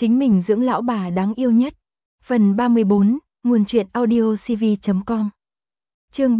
chính mình dưỡng lão bà đáng yêu nhất. Phần 34, nguồn truyện audiocv.com. Chương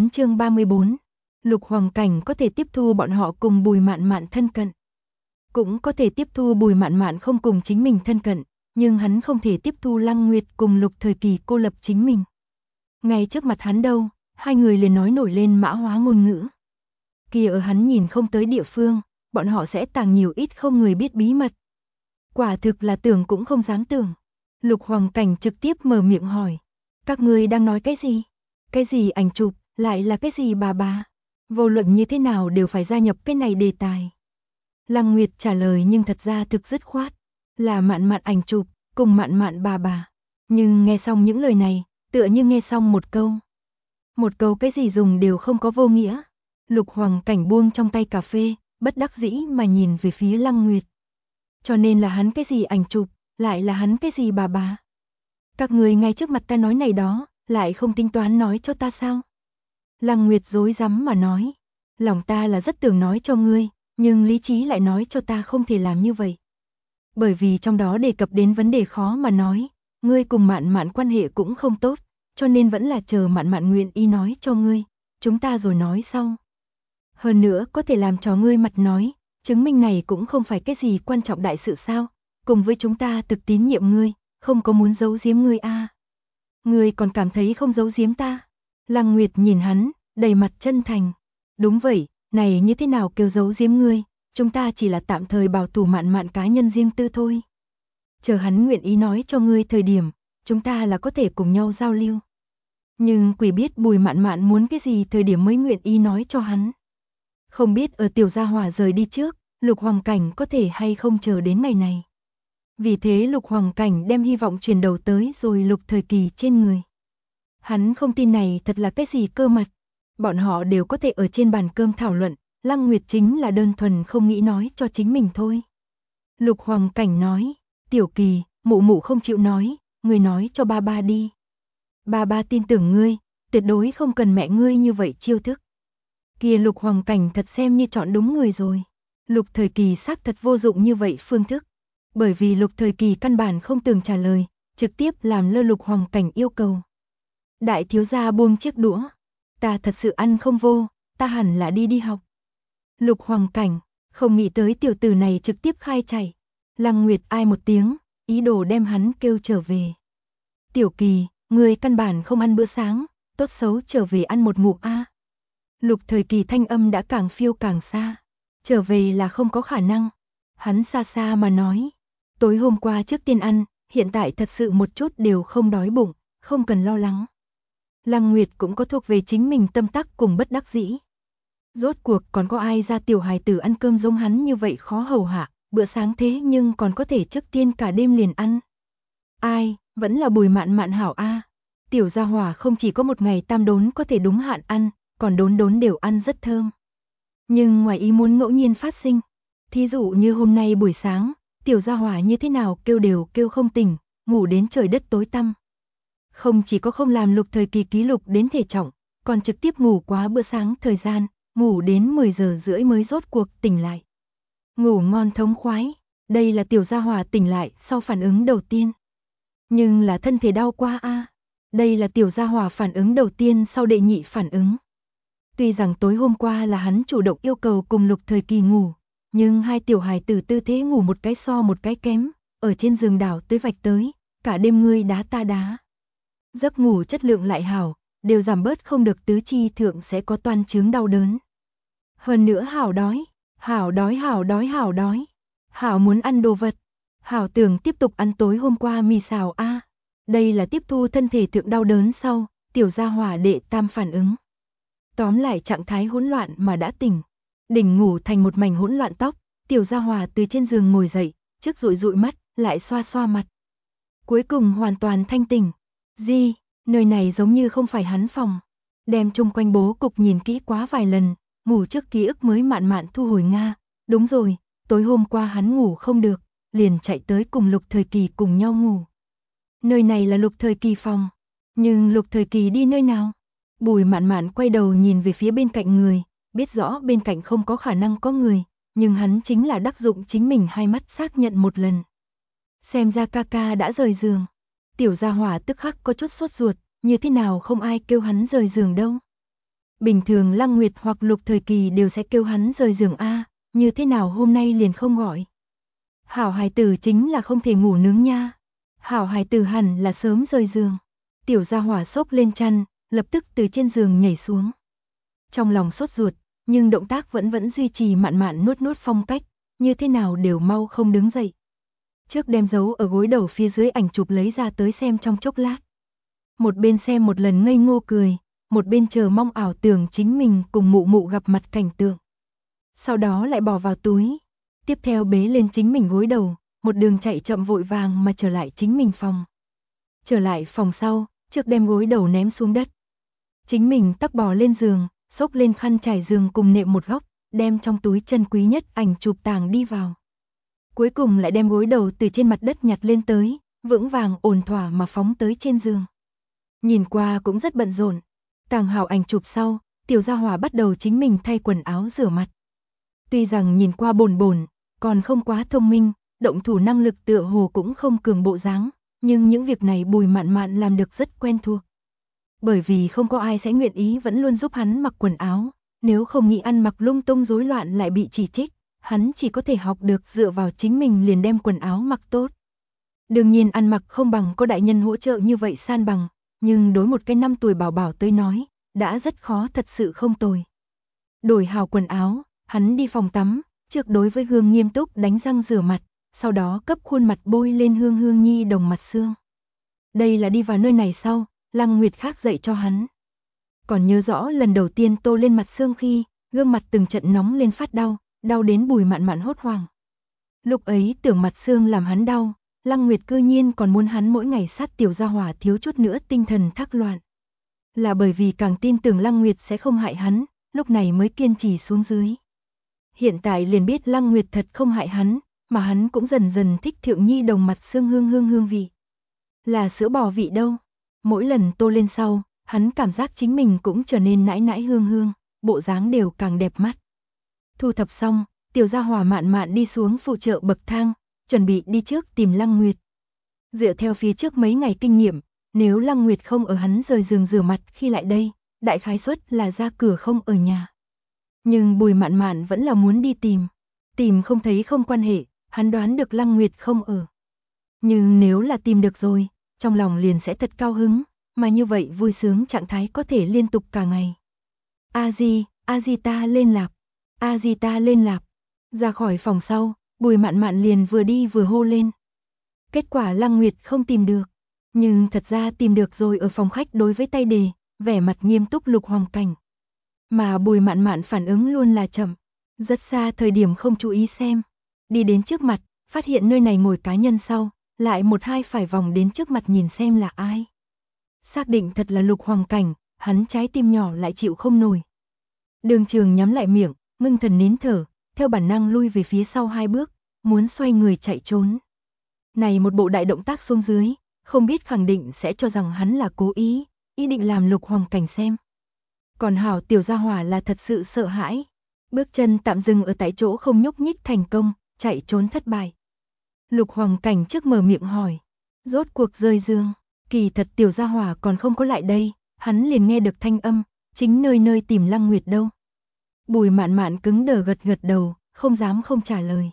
34. Lục Hoàng Cảnh có thể tiếp thu bọn họ cùng Bùi Mạn Mạn thân cận, cũng có thể tiếp thu Bùi Mạn Mạn không cùng chính mình thân cận, nhưng hắn không thể tiếp thu Lăng Nguyệt cùng Lục Thời Kỳ cô lập chính mình. Ngay trước mặt hắn đâu, hai người liền nói nổi lên mã hóa ngôn ngữ. Kia ở hắn nhìn không tới địa phương, bọn họ sẽ tàng nhiều ít không người biết bí mật. Quả thực là tưởng cũng không dám tưởng. Lục Hoàng Cảnh trực tiếp mở miệng hỏi, các ngươi đang nói cái gì? Cái gì ảnh chụp, lại là cái gì bà? Vô luận như thế nào đều phải gia nhập cái này đề tài. Lăng Nguyệt trả lời nhưng thật ra thực dứt khoát, là Mạn Mạn ảnh chụp, cùng Mạn Mạn bà. Nhưng nghe xong những lời này, tựa như nghe xong một câu. Một câu cái gì dùng đều không có vô nghĩa. Lục Hoàng Cảnh buông trong tay cà phê, bất đắc dĩ mà nhìn về phía Lăng Nguyệt. Cho nên là hắn cái gì ảnh chụp, lại là hắn cái gì bà. Các người ngay trước mặt ta nói này đó, lại không tính toán nói cho ta sao? Lăng Nguyệt rối rắm mà nói, lòng ta là rất tưởng nói cho ngươi, nhưng lý trí lại nói cho ta không thể làm như vậy. Bởi vì trong đó đề cập đến vấn đề khó mà nói, ngươi cùng Mạn Mạn quan hệ cũng không tốt, cho nên vẫn là chờ Mạn Mạn nguyện ý nói cho ngươi, chúng ta rồi nói sau. Hơn nữa có thể làm cho ngươi mặt nói, chứng minh này cũng không phải cái gì quan trọng đại sự sao, cùng với chúng ta thực tín nhiệm ngươi, không có muốn giấu giếm ngươi a. Ngươi còn cảm thấy không giấu giếm ta? Lăng Nguyệt nhìn hắn, đầy mặt chân thành. Đúng vậy, này như thế nào kêu giấu giếm ngươi, chúng ta chỉ là tạm thời bảo thủ Mạn Mạn cá nhân riêng tư thôi. Chờ hắn nguyện ý nói cho ngươi thời điểm, chúng ta là có thể cùng nhau giao lưu. Nhưng quỷ biết Bùi Mạn Mạn muốn cái gì thời điểm mới nguyện ý nói cho hắn. Không biết ở Tiểu Gia Hỏa rời đi trước, Lục Hoàng Cảnh có thể hay không chờ đến ngày này. Vì thế Lục Hoàng Cảnh đem hy vọng truyền đầu tới rồi Lục Thời Kỳ trên người. Hắn không tin này thật là cái gì cơ mật. Bọn họ đều có thể ở trên bàn cơm thảo luận, Lăng Nguyệt chính là đơn thuần không nghĩ nói cho chính mình thôi. Lục Hoàng Cảnh nói, Tiểu Kỳ, mụ mụ không chịu nói, ngươi nói cho ba đi. Ba tin tưởng ngươi, tuyệt đối không cần mẹ ngươi như vậy chiêu thức. Kia Lục Hoàng Cảnh thật xem như chọn đúng người rồi. Lục Thời Kỳ xác thật vô dụng như vậy phương thức. Bởi vì Lục Thời Kỳ căn bản không từng trả lời, trực tiếp làm lơ Lục Hoàng Cảnh yêu cầu. Đại thiếu gia buông chiếc đũa. Ta thật sự ăn không vô, ta hẳn là đi học. Lục Hoàng Cảnh, không nghĩ tới tiểu tử này trực tiếp khai chạy. Lăng Nguyệt ai một tiếng, ý đồ đem hắn kêu trở về. Tiểu Kỳ, ngươi căn bản không ăn bữa sáng, tốt xấu trở về ăn một ngụm a. Lục Thời Kỳ thanh âm đã càng phiêu càng xa. Trở về là không có khả năng. Hắn xa xa mà nói. Tối hôm qua trước tiên ăn, hiện tại thật sự một chút đều không đói bụng, không cần lo lắng. Lăng Nguyệt cũng có thuộc về chính mình tâm tắc cùng bất đắc dĩ. Rốt cuộc còn có ai ra tiểu hài tử ăn cơm giống hắn như vậy khó hầu hạ, bữa sáng thế nhưng còn có thể trước tiên cả đêm liền ăn. Ai, vẫn là Bùi Mạn Mạn hảo a. Tiểu Gia Hỏa không chỉ có một ngày tam đốn có thể đúng hạn ăn, còn đốn đều ăn rất thơm. Nhưng ngoài ý muốn ngẫu nhiên phát sinh, thí dụ như hôm nay buổi sáng, Tiểu Gia Hỏa như thế nào kêu đều kêu không tỉnh, ngủ đến trời đất tối tăm. Không chỉ có không làm Lục Thời Kỳ ký lục đến thể trọng, còn trực tiếp ngủ quá bữa sáng thời gian, ngủ đến 10 giờ rưỡi mới rốt cuộc tỉnh lại. Ngủ ngon thống khoái, đây là Tiểu Gia Hỏa tỉnh lại sau phản ứng đầu tiên. Nhưng là thân thể đau quá a. Đây là Tiểu Gia Hỏa phản ứng đầu tiên sau đệ nhị phản ứng. Tuy rằng tối hôm qua là hắn chủ động yêu cầu cùng Lục Thời Kỳ ngủ, nhưng hai tiểu hài tử tư thế ngủ một cái so một cái kém, ở trên giường đảo tới vạch tới, cả đêm ngươi đá ta đá. Giấc ngủ chất lượng lại hảo, đều giảm bớt không được tứ chi thượng sẽ có toan chứng đau đớn. Hơn nữa hảo đói. Hảo muốn ăn đồ vật. Hảo tưởng tiếp tục ăn tối hôm qua mì xào a. Đây là tiếp thu thân thể thượng đau đớn sau, Tiểu Gia Hỏa đệ tam phản ứng. Tóm lại trạng thái hỗn loạn mà đã tỉnh. Đỉnh ngủ thành một mảnh hỗn loạn tóc, Tiểu Gia Hỏa từ trên giường ngồi dậy, trước dụi mắt, lại xoa xoa mặt. Cuối cùng hoàn toàn thanh tỉnh. Di, nơi này giống như không phải hắn phòng. Đem chung quanh bố cục nhìn kỹ quá vài lần, ngủ trước ký ức mới mạn mạn thu hồi Nga. Đúng rồi, tối hôm qua hắn ngủ không được, liền chạy tới cùng Lục Thời Kỳ cùng nhau ngủ. Nơi này là Lục Thời Kỳ phòng, nhưng Lục Thời Kỳ đi nơi nào? Bùi Mạn Mạn quay đầu nhìn về phía bên cạnh người, biết rõ bên cạnh không có khả năng có người, nhưng hắn chính là đắc dụng chính mình hai mắt xác nhận một lần. xem ra ca ca đã rời giường. Tiểu gia hỏa tức khắc có chút sốt ruột, như thế nào không ai kêu hắn rời giường đâu. Bình thường Lăng Nguyệt hoặc Lục Thời Kỳ đều sẽ kêu hắn rời giường a, như thế nào hôm nay liền không gọi. Hảo hài tử chính là không thể ngủ nướng nha. Hảo hài tử hẳn là sớm rời giường. Tiểu gia hỏa xốc lên chăn, lập tức từ trên giường nhảy xuống. Trong lòng sốt ruột, nhưng động tác vẫn duy trì mạn mạn nuốt nuốt phong cách, như thế nào đều mau không đứng dậy. Trước đem giấu ở gối đầu phía dưới ảnh chụp lấy ra tới xem trong chốc lát. Một bên xem một lần ngây ngô cười, một bên chờ mong ảo tưởng chính mình cùng mụ mụ gặp mặt cảnh tượng. Sau đó lại bỏ vào túi, tiếp theo bế lên chính mình gối đầu, một đường chạy chậm vội vàng mà trở lại chính mình phòng. Trở lại phòng sau, trước đem gối đầu ném xuống đất. Chính mình tắc bò lên giường, xốc lên khăn trải giường cùng nệm một góc, đem trong túi chân quý nhất ảnh chụp tàng đi vào. Cuối cùng lại đem gối đầu từ trên mặt đất nhặt lên tới, vững vàng ổn thỏa mà phóng tới trên giường. Nhìn qua cũng rất bận rộn. Tàng hảo ảnh chụp sau, tiểu gia hỏa bắt đầu chính mình thay quần áo rửa mặt. Tuy rằng nhìn qua bồn bồn, còn không quá thông minh, động thủ năng lực tựa hồ cũng không cường bộ dáng, nhưng những việc này Bùi Mạn Mạn làm được rất quen thuộc. Bởi vì không có ai sẽ nguyện ý vẫn luôn giúp hắn mặc quần áo, nếu không nghĩ ăn mặc lung tung rối loạn lại bị chỉ trích, hắn chỉ có thể học được dựa vào chính mình liền đem quần áo mặc tốt. Đương nhiên ăn mặc không bằng có đại nhân hỗ trợ như vậy san bằng, nhưng đối một cái 5 tuổi bảo bảo tới nói, đã rất khó thật sự không tồi. Đổi hào quần áo, hắn đi phòng tắm, trước đối với gương nghiêm túc đánh răng rửa mặt, sau đó cấp khuôn mặt bôi lên hương nhi đồng mặt xương. Đây là đi vào nơi này sau, Lăng Nguyệt khác dạy cho hắn. Còn nhớ rõ lần đầu tiên tô lên mặt xương khi, gương mặt từng trận nóng lên phát đau, đau đến Bùi Mạn Mạn hốt hoảng. Lúc ấy tưởng mặt xương làm hắn đau, Lăng Nguyệt cư nhiên còn muốn hắn mỗi ngày sát tiểu gia hỏa thiếu chút nữa tinh thần thác loạn. Là bởi vì càng tin tưởng Lăng Nguyệt sẽ không hại hắn, lúc này mới kiên trì xuống dưới. Hiện tại liền biết Lăng Nguyệt thật không hại hắn, mà hắn cũng dần dần thích thượng nhi đồng mặt xương hương vị. Là sữa bò vị đâu. Mỗi lần tô lên sau, hắn cảm giác chính mình cũng trở nên nãi nãi hương, bộ dáng đều càng đẹp mắt. Thu thập xong, tiểu gia hỏa Mạn Mạn đi xuống phụ trợ bậc thang, chuẩn bị đi trước tìm Lăng Nguyệt. Dựa theo phía trước mấy ngày kinh nghiệm, nếu Lăng Nguyệt không ở hắn rời giường rửa mặt khi lại đây, đại khái suất là ra cửa không ở nhà. Nhưng Bùi Mạn Mạn vẫn là muốn đi tìm không thấy không quan hệ, hắn đoán được Lăng Nguyệt không ở. Nhưng nếu là tìm được rồi, trong lòng liền sẽ thật cao hứng, mà như vậy vui sướng trạng thái có thể liên tục cả ngày. A Di ta lên lạp, A Di ta lên lạp. Ra khỏi phòng sau, Bùi Mạn Mạn liền vừa đi vừa hô lên. Kết quả Lăng Nguyệt không tìm được, nhưng thật ra tìm được rồi ở phòng khách đối với tay đề, vẻ mặt nghiêm túc Lục Hoàng Cảnh. Mà Bùi Mạn Mạn phản ứng luôn là chậm, rất xa thời điểm không chú ý xem. Đi đến trước mặt, phát hiện nơi này ngồi cá nhân sau, lại một hai phải vòng đến trước mặt nhìn xem là ai. Xác định thật là Lục Hoàng Cảnh, hắn trái tim nhỏ lại chịu không nổi. Đường Trường nhắm lại miệng, ngưng thần nín thở, theo bản năng lui về phía sau 2 bước, muốn xoay người chạy trốn. Này một bộ đại động tác xuống dưới, không biết khẳng định sẽ cho rằng hắn là cố ý định làm Lục Hoàng Cảnh xem. Còn hảo tiểu gia hỏa là thật sự sợ hãi, bước chân tạm dừng ở tại chỗ không nhúc nhích thành công, chạy trốn thất bại. Lục Hoàng Cảnh trước mở miệng hỏi, rốt cuộc rơi giường, kỳ thật tiểu gia hỏa còn không có lại đây, hắn liền nghe được thanh âm, chính nơi tìm Lăng Nguyệt đâu. Bùi Mạn Mạn cứng đờ gật đầu, không dám không trả lời.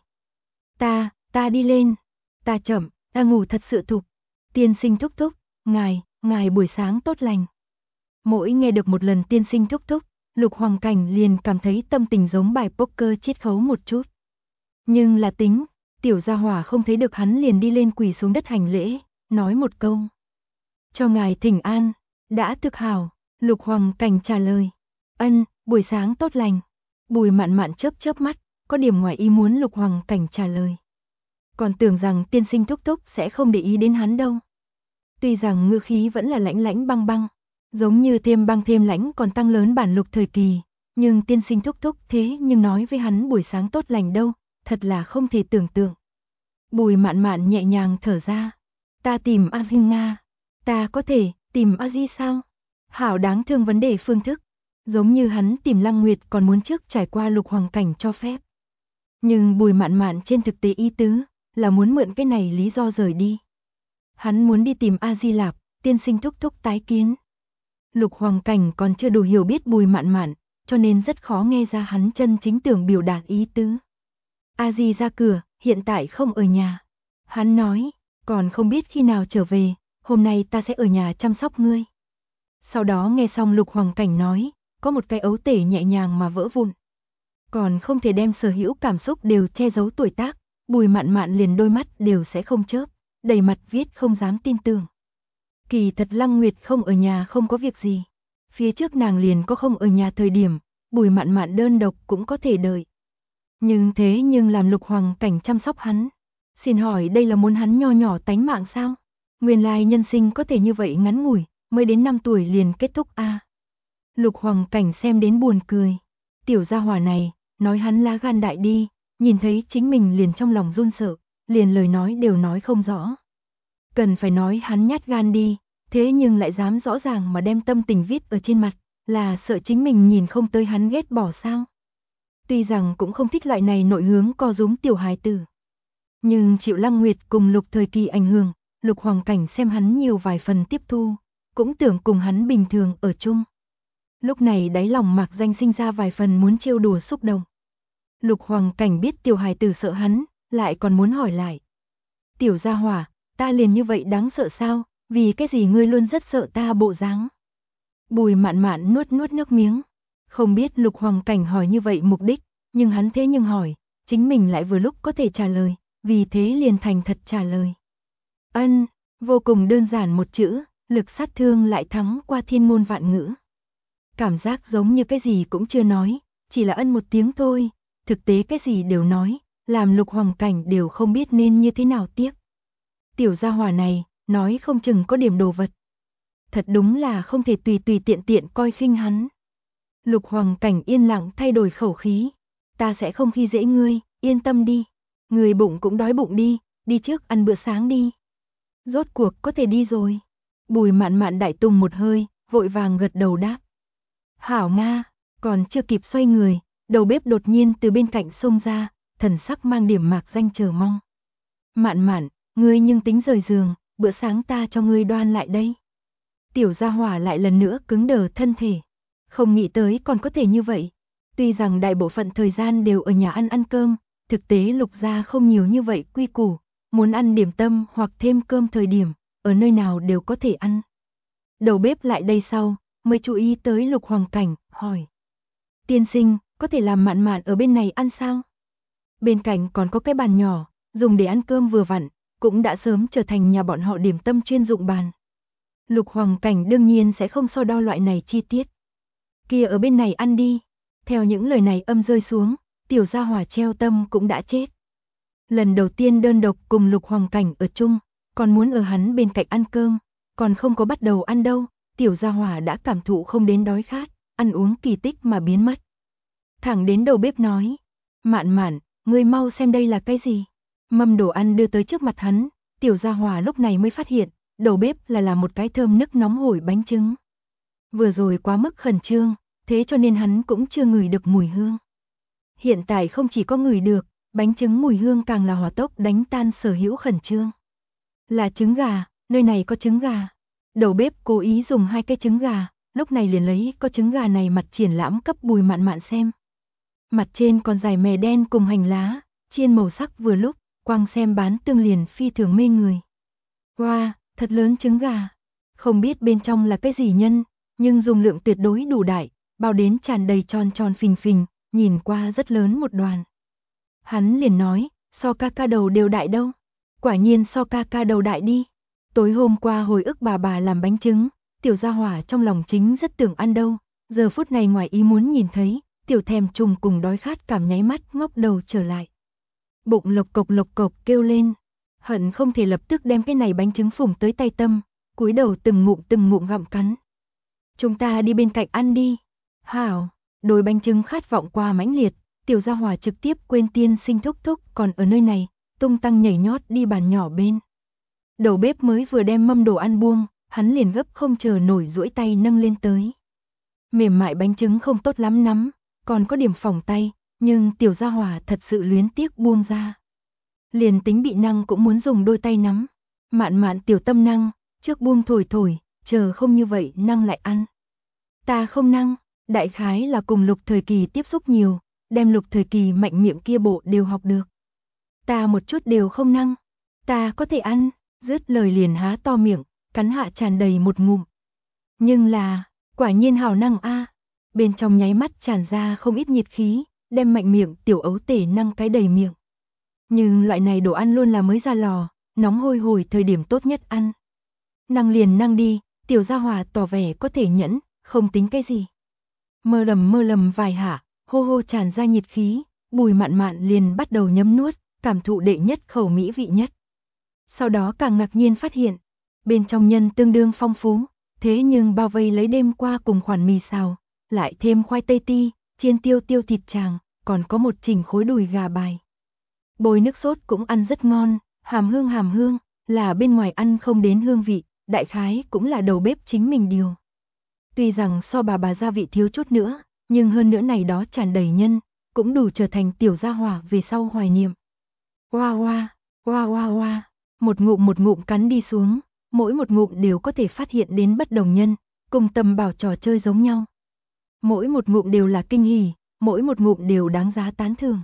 Ta đi lên, ta chậm, ta ngủ thật sự thục. Tiên sinh thúc thúc, ngài buổi sáng tốt lành. Mỗi nghe được một lần tiên sinh thúc thúc, Lục Hoàng Cảnh liền cảm thấy tâm tình giống bài poker chiết khấu một chút. Nhưng là tính, tiểu gia hỏa không thấy được hắn liền đi lên quỳ xuống đất hành lễ, nói một câu. Cho ngài thỉnh an, đã thực hảo, Lục Hoàng Cảnh trả lời. Ân, buổi sáng tốt lành. Bùi Mạn Mạn chớp mắt, có điểm ngoài ý muốn Lục Hoàng Cảnh trả lời. Còn tưởng rằng tiên sinh thúc thúc sẽ không để ý đến hắn đâu. Tuy rằng ngữ khí vẫn là lãnh băng, giống như thêm băng thêm lãnh còn tăng lớn bản Lục Thời Kỳ, nhưng tiên sinh thúc thúc thế nhưng nói với hắn buổi sáng tốt lành đâu, thật là không thể tưởng tượng. Bùi Mạn Mạn nhẹ nhàng thở ra. Ta tìm A Di Nga. Ta có thể tìm A Di sao? Hảo đáng thương vấn đề phương thức. Giống như hắn tìm Lăng Nguyệt còn muốn trước trải qua Lục Hoàng Cảnh cho phép. Nhưng Bùi Mạn Mạn trên thực tế ý tứ là muốn mượn cái này lý do rời đi. Hắn muốn đi tìm A Di Lạp, tiên sinh thúc thúc tái kiến. Lục Hoàng Cảnh còn chưa đủ hiểu biết Bùi Mạn Mạn, cho nên rất khó nghe ra hắn chân chính tưởng biểu đạt ý tứ. A Di ra cửa, hiện tại không ở nhà. Hắn nói, còn không biết khi nào trở về, hôm nay ta sẽ ở nhà chăm sóc ngươi. Sau đó nghe xong Lục Hoàng Cảnh nói, có một cái ấu tể nhẹ nhàng mà vỡ vụn. Còn không thể đem sở hữu cảm xúc đều che giấu tuổi tác, Bùi Mạn Mạn liền đôi mắt đều sẽ không chớp, đầy mặt viết không dám tin tưởng. Kỳ thật Lăng Nguyệt không ở nhà không có việc gì. Phía trước nàng liền có không ở nhà thời điểm, Bùi Mạn Mạn đơn độc cũng có thể đợi. Nhưng làm Lục Hoàng Cảnh chăm sóc hắn. Xin hỏi đây là muốn hắn nho nhỏ tánh mạng sao? Nguyên lai nhân sinh có thể như vậy ngắn ngủi, mới đến 5 tuổi liền kết thúc a. Lục Hoàng Cảnh xem đến buồn cười. Tiểu gia hỏa này, nói hắn lá gan đại đi, nhìn thấy chính mình liền trong lòng run sợ, liền lời nói đều nói không rõ. Cần phải nói hắn nhát gan đi, thế nhưng lại dám rõ ràng mà đem tâm tình viết ở trên mặt, là sợ chính mình nhìn không tới hắn ghét bỏ sao. Tuy rằng cũng không thích loại này nội hướng co rúm tiểu hài tử. Nhưng chịu Lăng Nguyệt cùng Lục thời kỳ ảnh hưởng, Lục Hoàng Cảnh xem hắn nhiều vài phần tiếp thu, cũng tưởng cùng hắn bình thường ở chung. Lúc này đáy lòng Mạc Danh sinh ra vài phần muốn trêu đùa xúc động. Lục Hoàng Cảnh biết tiểu hài tử sợ hắn, lại còn muốn hỏi lại. Tiểu gia hỏa, ta liền như vậy đáng sợ sao, vì cái gì ngươi luôn rất sợ ta bộ dáng. Bùi Mạn Mạn nuốt nước miếng. Không biết Lục Hoàng Cảnh hỏi như vậy mục đích, nhưng hắn thế nhưng hỏi, chính mình lại vừa lúc có thể trả lời, vì thế liền thành thật trả lời. Ân, vô cùng đơn giản một chữ, lực sát thương lại thắng qua thiên môn vạn ngữ. Cảm giác giống như cái gì cũng chưa nói, chỉ là ân một tiếng thôi, thực tế cái gì đều nói, làm Lục Hoàng Cảnh đều không biết nên như thế nào tiếp. Tiểu gia hỏa này, nói không chừng có điểm đồ vật. Thật đúng là không thể tùy tùy tiện tiện coi khinh hắn. Lục Hoàng Cảnh yên lặng thay đổi khẩu khí. Ta sẽ không khi dễ ngươi, yên tâm đi. Người bụng cũng đói bụng đi trước ăn bữa sáng đi. Rốt cuộc có thể đi rồi. Bùi Mạn Mạn đại tùng một hơi, vội vàng gật đầu đáp. Hảo Nga, còn chưa kịp xoay người, đầu bếp đột nhiên từ bên cạnh xông ra, thần sắc mang điểm Mạc Danh chờ mong. Mạn Mạn, ngươi nhưng tính rời giường, bữa sáng ta cho ngươi đoan lại đây. Tiểu gia hỏa lại lần nữa cứng đờ thân thể. Không nghĩ tới còn có thể như vậy. Tuy rằng đại bộ phận thời gian đều ở nhà ăn cơm, thực tế Lục gia không nhiều như vậy quy củ, muốn ăn điểm tâm hoặc thêm cơm thời điểm, ở nơi nào đều có thể ăn. Đầu bếp lại đây sau, mới chú ý tới Lục Hoàng Cảnh, hỏi. Tiên sinh, có thể làm Mạn Mạn ở bên này ăn sao? Bên cạnh còn có cái bàn nhỏ, dùng để ăn cơm vừa vặn, cũng đã sớm trở thành nhà bọn họ điểm tâm chuyên dụng bàn. Lục Hoàng Cảnh đương nhiên sẽ không so đo loại này chi tiết. Kia ở bên này ăn đi. Theo những lời này âm rơi xuống, tiểu gia hỏa treo tâm cũng đã chết. Lần đầu tiên đơn độc cùng Lục Hoàng Cảnh ở chung, còn muốn ở hắn bên cạnh ăn cơm, còn không có bắt đầu ăn đâu, tiểu gia hỏa đã cảm thụ không đến đói khát, ăn uống kỳ tích mà biến mất. Thẳng đến đầu bếp nói, Mạn Mạn, ngươi mau xem đây là cái gì. Mâm đồ ăn đưa tới trước mặt hắn, tiểu gia hỏa lúc này mới phát hiện, đầu bếp là làm một cái thơm nức nóng hổi bánh trứng. Vừa rồi quá mức khẩn trương, thế cho nên hắn cũng chưa ngửi được mùi hương. Hiện tại không chỉ có ngửi được, bánh trứng mùi hương càng là hỏa tốc đánh tan sở hữu khẩn trương. Là trứng gà, nơi này có trứng gà. Đầu bếp cố ý dùng 2 cái trứng gà, lúc này liền lấy có trứng gà này mặt triển lãm cấp Bùi Mạn Mạn xem. Mặt trên còn dải mè đen cùng hành lá, chiên màu sắc vừa lúc, quang xem bán tương liền phi thường mê người. Wow, thật lớn trứng gà. Không biết bên trong là cái gì nhân, nhưng dùng lượng tuyệt đối đủ đại, bao đến tràn đầy tròn tròn phình phình, nhìn qua rất lớn một đoàn. Hắn liền nói, so ca ca đầu đều đại đâu. Quả nhiên so ca ca đầu đại đi. Tối hôm qua hồi ức bà làm bánh trứng, tiểu gia hỏa trong lòng chính rất tưởng ăn đâu. Giờ phút này ngoài ý muốn nhìn thấy, tiểu thèm trùng cùng đói khát cảm nháy mắt ngóc đầu trở lại. Bụng lộc cộc kêu lên, hận không thể lập tức đem cái này bánh trứng phủng tới tay tâm, cúi đầu từng ngụm gặm cắn. Chúng ta đi bên cạnh ăn đi. Hảo, đôi bánh trứng khát vọng qua mãnh liệt, tiểu gia hỏa trực tiếp quên tiên sinh thúc thúc còn ở nơi này, tung tăng nhảy nhót đi bàn nhỏ bên. Đầu bếp mới vừa đem mâm đồ ăn buông, hắn liền gấp không chờ nổi duỗi tay nâng lên tới. Mềm mại bánh trứng không tốt lắm nắm, còn có điểm phỏng tay, nhưng tiểu gia hỏa thật sự luyến tiếc buông ra. Liền tính bị năng cũng muốn dùng đôi tay nắm. Mạn mạn tiểu tâm năng, trước buông thổi thổi, chờ không như vậy năng lại ăn. Ta không năng, đại khái là cùng Lục Thời Kỳ tiếp xúc nhiều, đem Lục Thời Kỳ mạnh miệng kia bộ đều học được. Ta một chút đều không năng, ta có thể ăn, dứt lời liền há to miệng, cắn hạ tràn đầy một ngụm. Nhưng là, quả nhiên hào năng a, bên trong nháy mắt tràn ra không ít nhiệt khí, đem mạnh miệng tiểu ấu tể năng cái đầy miệng. Nhưng loại này đồ ăn luôn là mới ra lò, nóng hôi hổi thời điểm tốt nhất ăn. Năng liền năng đi, tiểu gia hỏa tỏ vẻ có thể nhẫn, không tính cái gì. Mơ lầm vài hạ, hô hô tràn ra nhiệt khí, Bùi Mạn Mạn liền bắt đầu nhấm nuốt, cảm thụ đệ nhất khẩu mỹ vị nhất. Sau đó càng ngạc nhiên phát hiện, bên trong nhân tương đương phong phú, thế nhưng bao vây lấy đêm qua cùng khoản mì xào, lại thêm khoai tây ti, chiên tiêu thịt tràng, còn có một chỉnh khối đùi gà bài. Bồi nước sốt cũng ăn rất ngon, hàm hương, là bên ngoài ăn không đến hương vị, đại khái cũng là đầu bếp chính mình điều. Tuy rằng so bà gia vị thiếu chút nữa, nhưng hơn nữa này đó tràn đầy nhân, cũng đủ trở thành tiểu gia hỏa về sau hoài niệm. Oa, một ngụm cắn đi xuống, mỗi một ngụm đều có thể phát hiện đến bất đồng nhân, cùng tầm bảo trò chơi giống nhau. Mỗi một ngụm đều là kinh hỉ, mỗi một ngụm đều đáng giá tán thưởng.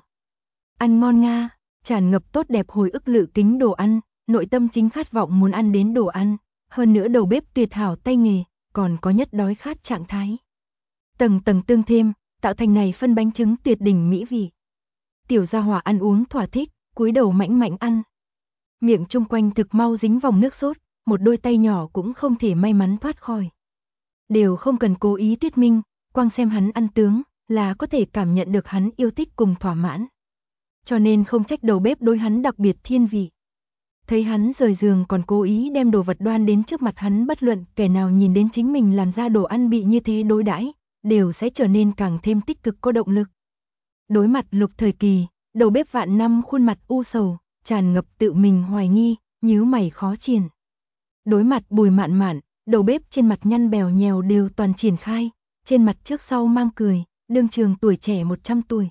Ăn ngon nga, tràn ngập tốt đẹp hồi ức lự kính đồ ăn, nội tâm chính khát vọng muốn ăn đến đồ ăn, hơn nữa đầu bếp tuyệt hảo tay nghề, còn có nhất đói khát trạng thái. Tầng tương thêm, tạo thành này phân bánh trứng tuyệt đỉnh mỹ vị. Tiểu gia hỏa ăn uống thỏa thích, cúi đầu mãnh ăn. Miệng chung quanh thực mau dính vòng nước sốt, một đôi tay nhỏ cũng không thể may mắn thoát khỏi. Đều không cần cố ý thuyết minh, quang xem hắn ăn tướng, là có thể cảm nhận được hắn yêu thích cùng thỏa mãn. Cho nên không trách đầu bếp đối hắn đặc biệt thiên vị. Thấy hắn rời giường còn cố ý đem đồ vật đoan đến trước mặt hắn, bất luận kẻ nào nhìn đến chính mình làm ra đồ ăn bị như thế đối đãi, đều sẽ trở nên càng thêm tích cực có động lực. Đối mặt Lục Thời Kỳ, đầu bếp vạn năm khuôn mặt u sầu, tràn ngập tự mình hoài nghi, nhíu mày khó triển. Đối mặt Bùi Mạn Mạn, đầu bếp trên mặt nhăn bèo nhèo đều toàn triển khai, trên mặt trước sau mang cười, đương trường tuổi trẻ 100 tuổi.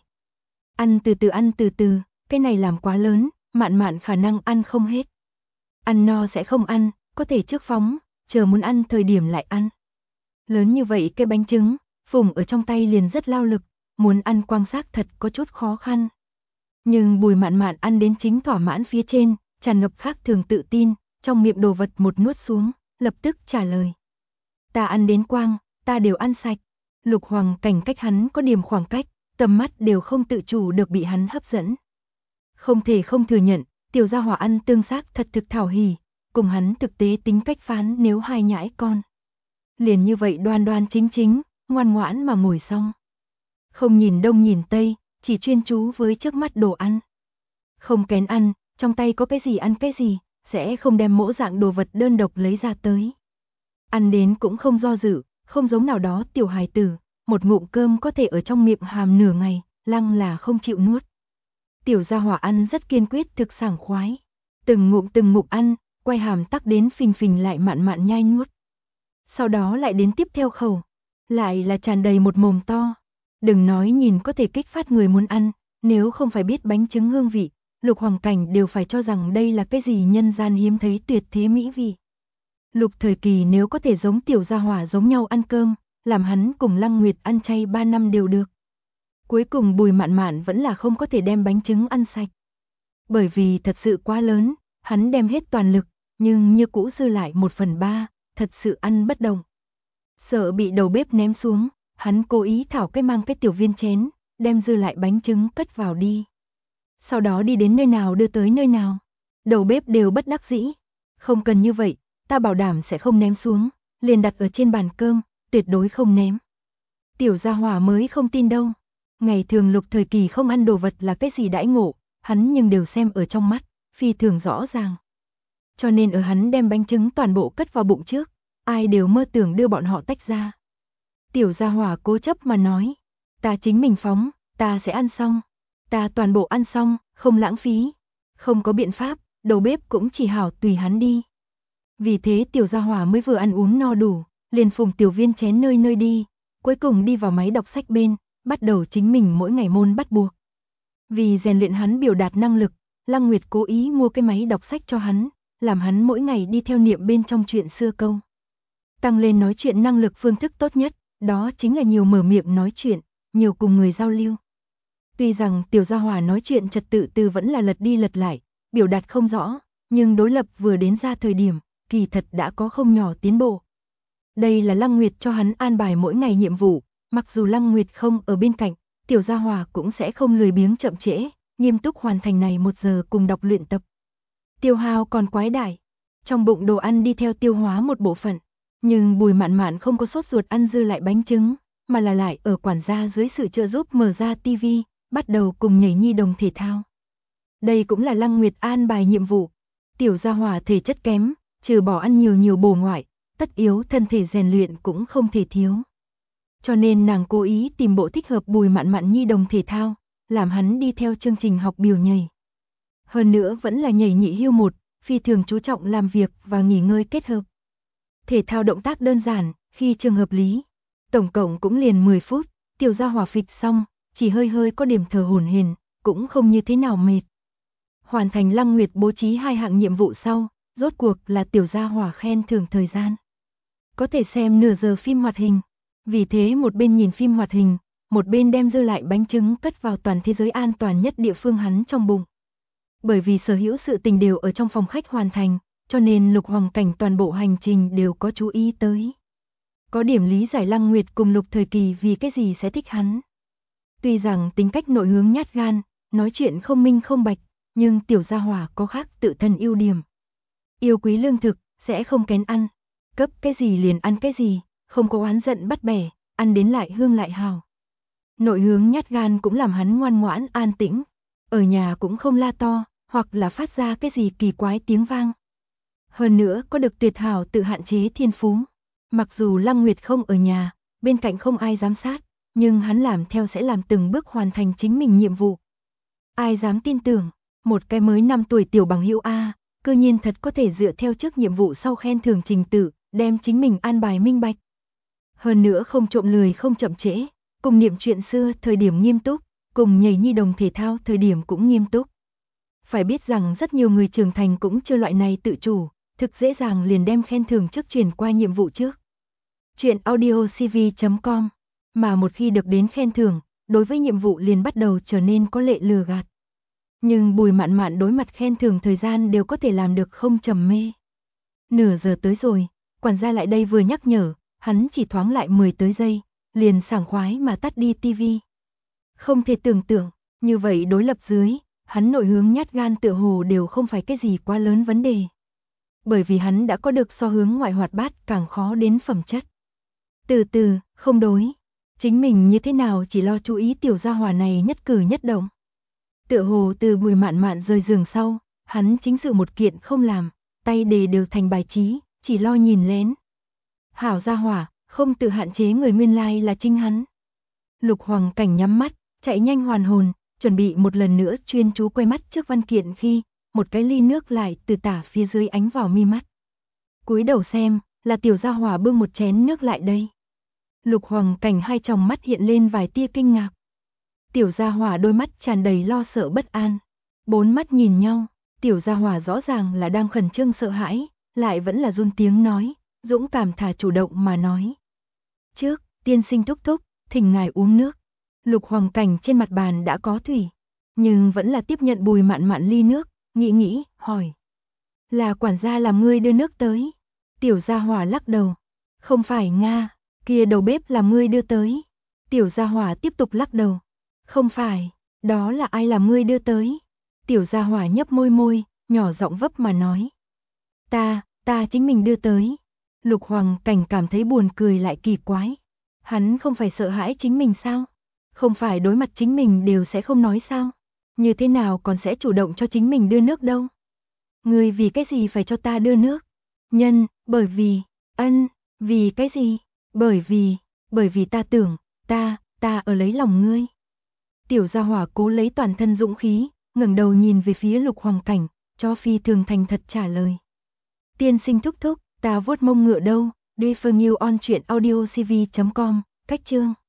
Ăn từ từ, cái này làm quá lớn, Mạn Mạn khả năng ăn không hết. Ăn no sẽ không ăn, có thể trước phóng, chờ muốn ăn thời điểm lại ăn. Lớn như vậy cái bánh trứng, phùng ở trong tay liền rất lao lực, muốn ăn quang xác thật có chút khó khăn. Nhưng Bùi Mạn Mạn ăn đến chính thỏa mãn phía trên, tràn ngập khác thường tự tin, trong miệng đồ vật một nuốt xuống, lập tức trả lời. Ta ăn đến quang, ta đều ăn sạch. Lục Hoàng Cảnh cách hắn có điểm khoảng cách, tầm mắt đều không tự chủ được bị hắn hấp dẫn. Không thể không thừa nhận, tiểu gia hỏa ăn tương xác thật thực thảo hỉ, cùng hắn thực tế tính cách phán nếu hai nhãi con. Liền như vậy đoan chính, ngoan ngoãn mà ngồi xong. Không nhìn đông nhìn tây, chỉ chuyên chú với trước mắt đồ ăn. Không kén ăn, trong tay có cái gì ăn cái gì, sẽ không đem mỗi dạng đồ vật đơn độc lấy ra tới. Ăn đến cũng không do dự, không giống nào đó tiểu hài tử, một ngụm cơm có thể ở trong miệng hàm nửa ngày, lăng là không chịu nuốt. Tiểu gia hỏa ăn rất kiên quyết thực sảng khoái. Từng ngụm ăn, quay hàm tắc đến phình lại mạn nhai nuốt. Sau đó lại đến tiếp theo khẩu, lại là tràn đầy một mồm to. Đừng nói nhìn có thể kích phát người muốn ăn, nếu không phải biết bánh trứng hương vị, Lục Hoàng Cảnh đều phải cho rằng đây là cái gì nhân gian hiếm thấy tuyệt thế mỹ vị. Lục Thời Kỳ nếu có thể giống tiểu gia hỏa giống nhau ăn cơm, làm hắn cùng Lăng Nguyệt ăn chay 3 năm đều được. Cuối cùng Bùi Mạn Mạn vẫn là không có thể đem bánh trứng ăn sạch. Bởi vì thật sự quá lớn, hắn đem hết toàn lực, nhưng như cũ dư lại 1/3, thật sự ăn bất động. Sợ bị đầu bếp ném xuống, hắn cố ý thảo cái mang cái tiểu viên chén, đem dư lại bánh trứng cất vào đi. Sau đó đi đến nơi nào đưa tới nơi nào. Đầu bếp đều bất đắc dĩ. Không cần như vậy, ta bảo đảm sẽ không ném xuống, liền đặt ở trên bàn cơm, tuyệt đối không ném. Tiểu gia hỏa mới không tin đâu. Ngày thường Lục Thời Kỳ không ăn đồ vật là cái gì đãi ngộ, hắn nhưng đều xem ở trong mắt, phi thường rõ ràng. Cho nên ở hắn đem bánh trứng toàn bộ cất vào bụng trước, ai đều mơ tưởng đưa bọn họ tách ra. Tiểu gia hỏa cố chấp mà nói, ta chính mình phóng, ta sẽ ăn xong, ta toàn bộ ăn xong, không lãng phí. Không có biện pháp, đầu bếp cũng chỉ hảo tùy hắn đi. Vì thế tiểu gia hỏa mới vừa ăn uống no đủ, liền phùng tiểu viên chén nơi đi, cuối cùng đi vào máy đọc sách bên, bắt đầu chính mình mỗi ngày môn bắt buộc. Vì rèn luyện hắn biểu đạt năng lực, Lăng Nguyệt cố ý mua cái máy đọc sách cho hắn, làm hắn mỗi ngày đi theo niệm bên trong chuyện xưa câu. Tăng lên nói chuyện năng lực phương thức tốt nhất, đó chính là nhiều mở miệng nói chuyện, nhiều cùng người giao lưu. Tuy rằng Tiểu Gia Hỏa nói chuyện trật tự từ vẫn là lật đi lật lại, biểu đạt không rõ, nhưng đối lập vừa đến ra thời điểm, kỳ thật đã có không nhỏ tiến bộ. Đây là Lăng Nguyệt cho hắn an bài mỗi ngày nhiệm vụ, mặc dù Lăng Nguyệt không ở bên cạnh, Tiểu Gia Hỏa cũng sẽ không lười biếng chậm trễ, nghiêm túc hoàn thành này 1 giờ cùng đọc luyện tập. Tiêu hao còn quái đại, trong bụng đồ ăn đi theo tiêu hóa một bộ phận, nhưng Bùi Mạn Mạn không có sốt ruột ăn dư lại bánh trứng, mà là lại ở quản gia dưới sự trợ giúp mở ra tivi, bắt đầu cùng nhảy nhi đồng thể thao. Đây cũng là Lăng Nguyệt an bài nhiệm vụ. Tiểu Gia Hỏa thể chất kém, trừ bỏ ăn nhiều bổ ngoại, tất yếu thân thể rèn luyện cũng không thể thiếu. Cho nên nàng cố ý tìm bộ thích hợp Bùi Mạn Mạn nhi đồng thể thao, làm hắn đi theo chương trình học biểu nhảy. Hơn nữa vẫn là nhảy nhị hưu 1, phi thường chú trọng làm việc và nghỉ ngơi kết hợp. Thể thao động tác đơn giản, khi trường hợp lý. Tổng cộng cũng liền 10 phút, Tiểu Gia Hỏa phịch xong, chỉ hơi có điểm thở hổn hển, cũng không như thế nào mệt. Hoàn thành Lăng Nguyệt bố trí 2 hạng nhiệm vụ sau, rốt cuộc là Tiểu Gia Hỏa khen thưởng thời gian. Có thể xem nửa giờ phim hoạt hình. Vì thế một bên nhìn phim hoạt hình, một bên đem dư lại bánh trứng cất vào toàn thế giới an toàn nhất địa phương hắn trong bụng. Bởi vì sở hữu sự tình đều ở trong phòng khách hoàn thành, cho nên Lục Hoàng Cảnh toàn bộ hành trình đều có chú ý tới. Có điểm lý giải Lăng Nguyệt cùng Lục Thời Kỳ vì cái gì sẽ thích hắn. Tuy rằng tính cách nội hướng nhát gan, nói chuyện không minh không bạch, nhưng Tiểu Gia Hỏa có khác tự thân ưu điểm. Yêu quý lương thực, sẽ không kén ăn, cấp cái gì liền ăn cái gì, không có oán giận bắt bẻ, ăn đến lại hương lại hào. Nội hướng nhát gan cũng làm hắn ngoan ngoãn an tĩnh, ở nhà cũng không la to, hoặc là phát ra cái gì kỳ quái tiếng vang. Hơn nữa có được tuyệt hảo tự hạn chế thiên phú. Mặc dù Lăng Nguyệt không ở nhà, bên cạnh không ai giám sát, nhưng hắn làm theo sẽ làm từng bước hoàn thành chính mình nhiệm vụ. Ai dám tin tưởng, một cái mới 5 tuổi tiểu bằng hữu A, cư nhiên thật có thể dựa theo trước nhiệm vụ sau khen thưởng trình tự, đem chính mình an bài minh bạch. Hơn nữa không trộm lười không chậm trễ, cùng niệm chuyện xưa thời điểm nghiêm túc, cùng nhảy nhi đồng thể thao thời điểm cũng nghiêm túc. Phải biết rằng rất nhiều người trưởng thành cũng chưa loại này tự chủ, thực dễ dàng liền đem khen thưởng trước chuyển qua nhiệm vụ trước. Chuyện audiocv.com, mà một khi được đến khen thưởng, đối với nhiệm vụ liền bắt đầu trở nên có lệ lừa gạt. Nhưng Bùi Mạn Mạn đối mặt khen thưởng thời gian đều có thể làm được không trầm mê. Nửa giờ tới rồi, quản gia lại đây vừa nhắc nhở, hắn chỉ thoáng lại 10 tới giây, liền sảng khoái mà tắt đi tivi. Không thể tưởng tượng, như vậy đối lập dưới, hắn nội hướng nhát gan tựa hồ đều không phải cái gì quá lớn vấn đề. Bởi vì hắn đã có được so hướng ngoại hoạt bát càng khó đến phẩm chất. Từ từ, không đối. Chính mình như thế nào chỉ lo chú ý Tiểu Gia Hỏa này nhất cử nhất động. Tựa hồ từ Bùi Mạn Mạn rời giường sau, hắn chính sự một kiện không làm, tay đề đều thành bài trí, chỉ lo nhìn lén. Hảo Gia Hỏa, không tự hạn chế người nguyên lai là chính hắn. Lục Hoàng Cảnh nhắm mắt, chạy nhanh hoàn hồn, chuẩn bị một lần nữa chuyên chú quay mắt trước văn kiện khi, một cái ly nước lại từ tả phía dưới ánh vào mi mắt. Cúi đầu xem, là Tiểu Gia Hỏa bưng một chén nước lại đây. Lục Hoàng Cảnh hai tròng mắt hiện lên vài tia kinh ngạc. Tiểu Gia Hỏa đôi mắt tràn đầy lo sợ bất an. 4 mắt nhìn nhau, Tiểu Gia Hỏa rõ ràng là đang khẩn trương sợ hãi, lại vẫn là run tiếng nói, dũng cảm thả chủ động mà nói. Trước, tiên sinh thúc thúc, thỉnh ngài uống nước. Lục Hoàng Cảnh trên mặt bàn đã có thủy, nhưng vẫn là tiếp nhận Bùi Mạn Mạn ly nước, nghĩ, hỏi. Là quản gia làm ngươi đưa nước tới. Tiểu Gia Hỏa lắc đầu. Không phải Nga, kia đầu bếp làm ngươi đưa tới. Tiểu Gia Hỏa tiếp tục lắc đầu. Không phải, đó là ai làm ngươi đưa tới. Tiểu Gia Hỏa nhấp môi, nhỏ giọng vấp mà nói. Ta chính mình đưa tới. Lục Hoàng Cảnh cảm thấy buồn cười lại kỳ quái. Hắn không phải sợ hãi chính mình sao? Không phải đối mặt chính mình đều sẽ không nói sao? Như thế nào còn sẽ chủ động cho chính mình đưa nước đâu? Ngươi vì cái gì phải cho ta đưa nước? Bởi vì, vì cái gì? Bởi vì ta tưởng, ta ở lấy lòng ngươi. Tiểu Gia Hỏa cố lấy toàn thân dũng khí, ngẩng đầu nhìn về phía Lục Hoàng Cảnh, cho phi thường thành thật trả lời. Tiên sinh thúc thúc, ta vuốt mông ngựa đâu, Refer New on truyện audiocv.com, cách chương.